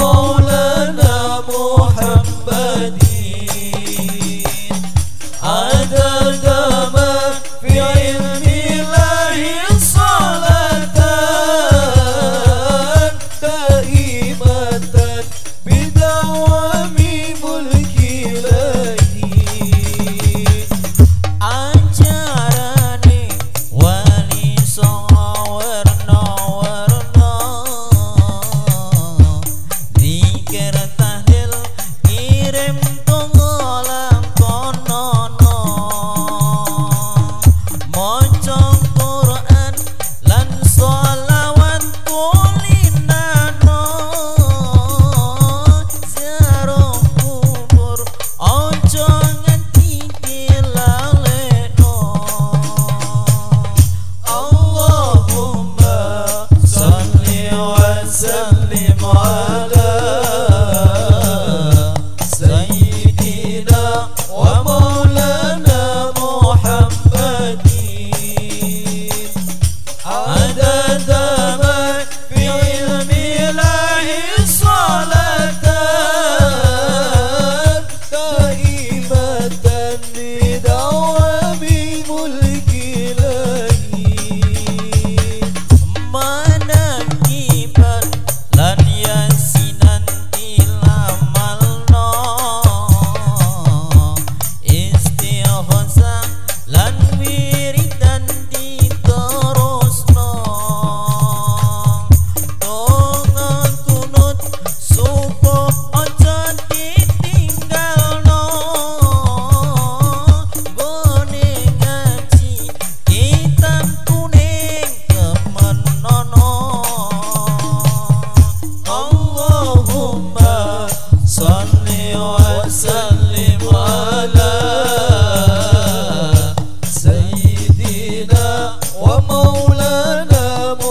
ومولانا محمد عدد ما في علم الله صلاة دائمة بدوام ملك إلهي ajarane wali songo werna-werna zikir tahlil kirim tunggu langkonono maca Quran lan sholawat kulinano ziarah kubur ojo nganti dilalekno Allahumma salli wa sallim ala sayyidina wa maulana Muhammadin adada ma fi ilmi Allahi salatan daimatan bidawami mulki Ilahi manakiban lan yasinan tilamalno istighosah lan wiridan diterusno donga kunut subuh ojo ditinggalno gone ngaji kitab kuning kemenono Allahumma salli wa sallim ala sayyidina wa maulana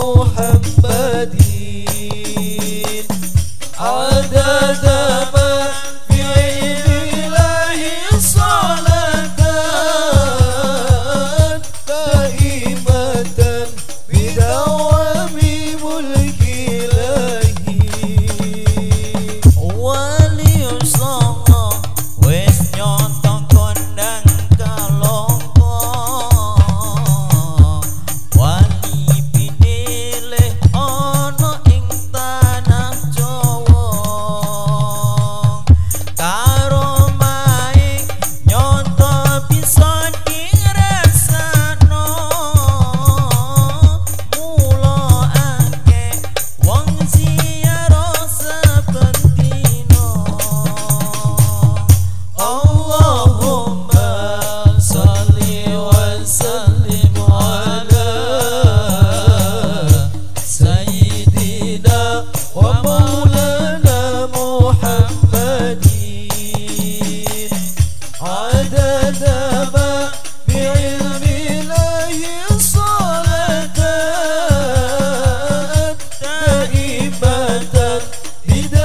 Muhammadin adada ma fi ilahi salatan daimatan bidawami mulki Ilahi wali songo wis nyontong kondang kalongko wali pinilih ana ing tanah Jawa karo maing nyonto bisa dirasano mula akeh wong ziarah saben dina Allahumma salli wa sallim ala sayyidina wa maulana Muhammadin adada ma bi ilmi Allahi salatan daimatan